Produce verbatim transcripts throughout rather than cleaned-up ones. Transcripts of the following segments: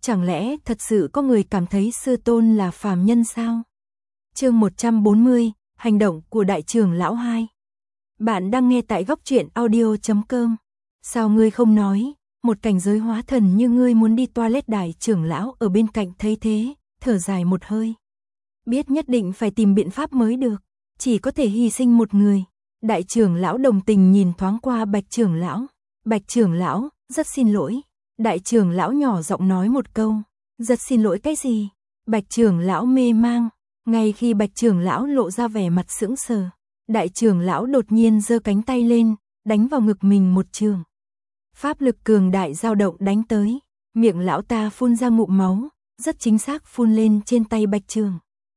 Chẳng lẽ thật sự có người cảm thấy sư tôn là phàm nhân sao? Chương một trăm bốn mươi, hành động của đại trưởng lão hai. Bạn đang nghe tại góc truyện audio chấm com. Sao ngươi không nói, một cảnh giới hóa thần như ngươi muốn đi toilet, đại trưởng lão ở bên cạnh thấy thế, thở dài một hơi. Biết nhất định phải tìm biện pháp mới được, chỉ có thể hy sinh một người. Đại trưởng lão đồng tình nhìn thoáng qua Bạch trưởng lão. Bạch trưởng lão, rất xin lỗi. Đại trưởng lão nhỏ giọng nói một câu. Rất xin lỗi cái gì? Bạch trưởng lão mê mang. Ngay khi Bạch trưởng lão lộ ra vẻ mặt sững sờ, đại trưởng lão đột nhiên giơ cánh tay lên, đánh vào ngực mình một trường. Pháp lực cường đại dao động đánh tới, miệng lão ta phun ra ngụm máu, rất chính xác phun lên trên tay Bạch trưởng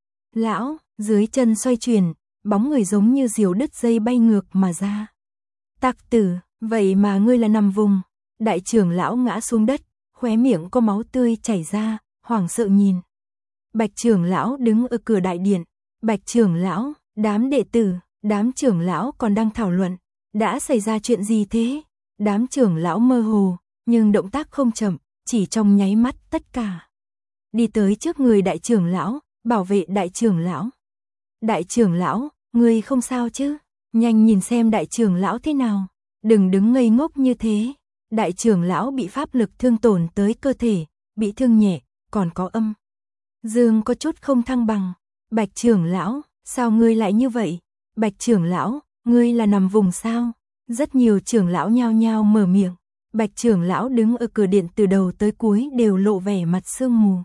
lão, dưới chân xoay chuyển, bóng người giống như diều đứt dây bay ngược mà ra. Tặc tử, vậy mà ngươi là nằm vùng. Đại trưởng lão ngã xuống đất, khóe miệng có máu tươi chảy ra, hoảng sợ nhìn. Bạch trưởng lão đứng ở cửa đại điện. Bạch trưởng lão, đám đệ tử, đám trưởng lão còn đang thảo luận, đã xảy ra chuyện gì thế? Đám trưởng lão mơ hồ, nhưng động tác không chậm, chỉ trong nháy mắt tất cả đi tới trước người đại trưởng lão, bảo vệ đại trưởng lão. Đại trưởng lão, ngươi không sao chứ? Nhanh nhìn xem đại trưởng lão thế nào, đừng đứng ngây ngốc như thế. Đại trưởng lão bị pháp lực thương tổn tới cơ thể, bị thương nhẹ, còn có âm dương có chút không thăng bằng. Bạch trưởng lão, sao ngươi lại như vậy? Bạch trưởng lão, ngươi là nằm vùng sao? Rất nhiều trưởng lão nhao nhao mở miệng. Bạch trưởng lão đứng ở cửa điện từ đầu tới cuối đều lộ vẻ mặt sương mù.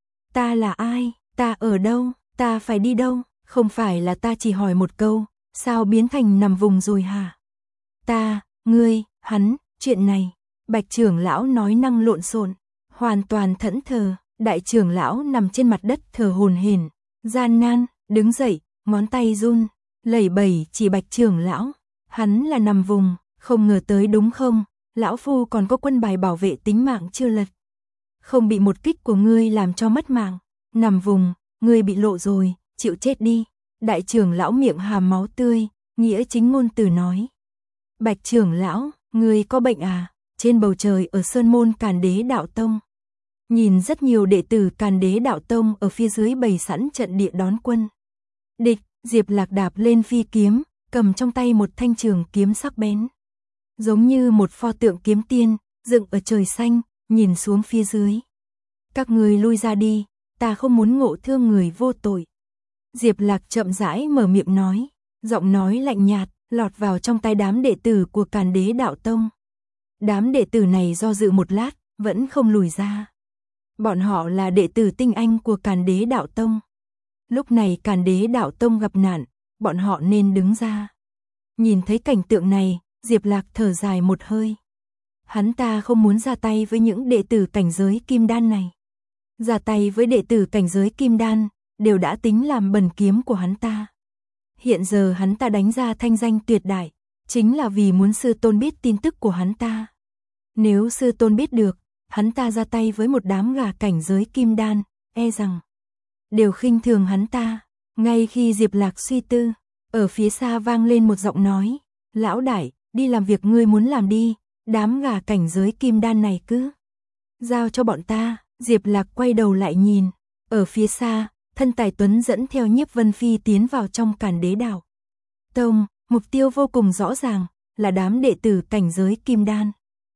Ta là ai? Ta ở đâu? Ta phải đi đâu? Không phải là ta chỉ hỏi một câu, sao biến thành nằm vùng rồi hả? Ta, ngươi, hắn, chuyện này. Bạch trưởng lão nói năng lộn xộn, hoàn toàn thẫn thờ. Đại trưởng lão nằm trên mặt đất thở hổn hển, gian nan đứng dậy, ngón tay run lẩy bẩy chỉ Bạch trưởng lão. Hắn là nằm vùng, không ngờ tới đúng không? Lão phu còn có quân bài bảo vệ tính mạng chưa lật, không bị một kích của ngươi làm cho mất mạng. Nằm vùng, ngươi bị lộ rồi, chịu chết đi. Đại trưởng lão miệng hàm máu tươi, nghĩa chính ngôn từ nói. Bạch trưởng lão, ngươi có bệnh à? Trên bầu trời ở Sơn Môn Càn Đế Đạo Tông, nhìn rất nhiều đệ tử Càn Đế Đạo Tông ở phía dưới bày sẵn trận địa đón quân địch. Diệp Lạc đạp lên phi kiếm, cầm trong tay một thanh trường kiếm sắc bén, giống như một pho tượng kiếm tiên, dựng ở trời xanh, nhìn xuống phía dưới. Các người lui ra đi, ta không muốn ngộ thương người vô tội. Diệp Lạc chậm rãi mở miệng nói, giọng nói lạnh nhạt, lọt vào trong tai đám đệ tử của Càn Đế Đạo Tông. Đám đệ tử này do dự một lát, vẫn không lùi ra. Bọn họ là đệ tử tinh anh của Càn Đế Đạo Tông. Lúc này Càn Đế Đạo Tông gặp nạn, bọn họ nên đứng ra. Nhìn thấy cảnh tượng này, Diệp Lạc thở dài một hơi. Hắn ta không muốn ra tay với những đệ tử cảnh giới kim đan này. Ra tay với đệ tử cảnh giới kim đan, đều đã tính làm bẩn kiếm của hắn ta. Hiện giờ hắn ta đánh ra thanh danh tuyệt đại, chính là vì muốn sư tôn biết tin tức của hắn ta. Nếu sư tôn biết được, hắn ta ra tay với một đám gà cảnh giới kim đan, e rằng đều khinh thường hắn ta. Ngay khi Diệp Lạc suy tư, ở phía xa vang lên một giọng nói, lão đại, đi làm việc ngươi muốn làm đi, đám gà cảnh giới kim đan này cứ giao cho bọn ta. Diệp Lạc quay đầu lại nhìn, ở phía xa, Thân Tài Tuấn dẫn theo Nhiếp Vân Phi tiến vào trong Càn Đế Đạo Tông, mục tiêu vô cùng rõ ràng, là đám đệ tử cảnh giới kim đan.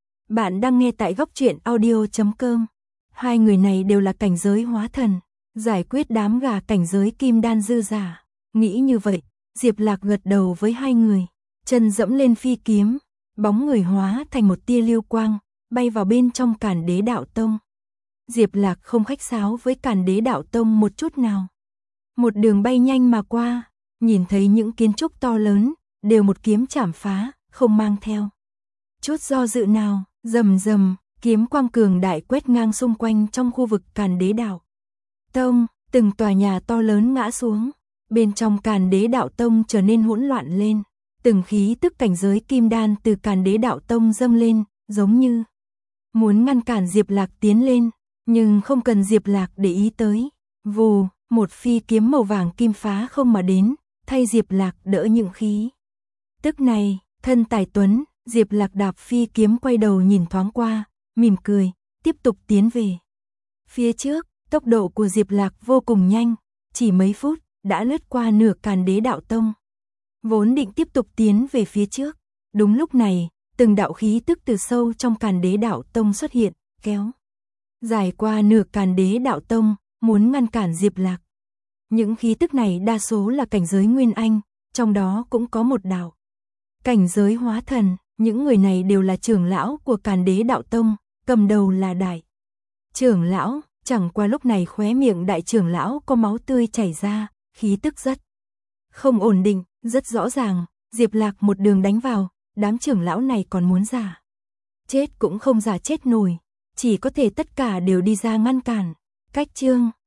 Bạn đang nghe tại góc truyện audio chấm com. Hai người này đều là cảnh giới hóa thần, giải quyết đám gà cảnh giới kim đan dư giả. Nghĩ như vậy, Diệp Lạc gật đầu với hai người, chân dẫm lên phi kiếm, bóng người hóa thành một tia lưu quang, bay vào bên trong Càn Đế Đạo Tông. Diệp Lạc không khách sáo với Càn Đế Đạo Tông một chút nào. Một đường bay nhanh mà qua, nhìn thấy những kiến trúc to lớn, đều một kiếm chảm phá, không mang theo chút do dự nào. Rầm rầm, kiếm quang cường đại quét ngang xung quanh trong khu vực Càn Đế Đạo Tông, từng tòa nhà to lớn ngã xuống. Bên trong Càn Đế Đạo Tông trở nên hỗn loạn lên, từng khí tức cảnh giới kim đan từ Càn Đế Đạo Tông dâng lên, giống như muốn ngăn cản Diệp Lạc tiến lên, nhưng không cần Diệp Lạc để ý tới. Vù, một phi kiếm màu vàng kim phá không mà đến, thay Diệp Lạc đỡ những khí tức này. Thân Tài Tuấn, Diệp Lạc đạp phi kiếm quay đầu nhìn thoáng qua, mỉm cười, tiếp tục tiến về Phía trước, tốc độ của Diệp Lạc vô cùng nhanh, chỉ mấy phút, đã lướt qua nửa Càn Đế Đạo Tông. Vốn định tiếp tục tiến về phía trước. Đúng lúc này, từng đạo khí tức từ sâu trong Càn Đế Đạo Tông xuất hiện, kéo dài qua nửa Càn Đế Đạo Tông, muốn ngăn cản Diệp Lạc. Những khí tức này đa số là cảnh giới Nguyên Anh, trong đó cũng có một đạo cảnh giới hóa thần, những người này đều là trưởng lão của Càn Đế Đạo Tông, cầm đầu là đại trưởng lão, chẳng qua lúc này khóe miệng đại trưởng lão có máu tươi chảy ra, khí tức rất không ổn định, rất rõ ràng, Diệp Lạc một đường đánh vào, đám trưởng lão này còn muốn giả chết cũng không giả chết nổi, chỉ có thể tất cả đều đi ra ngăn cản. Cách chương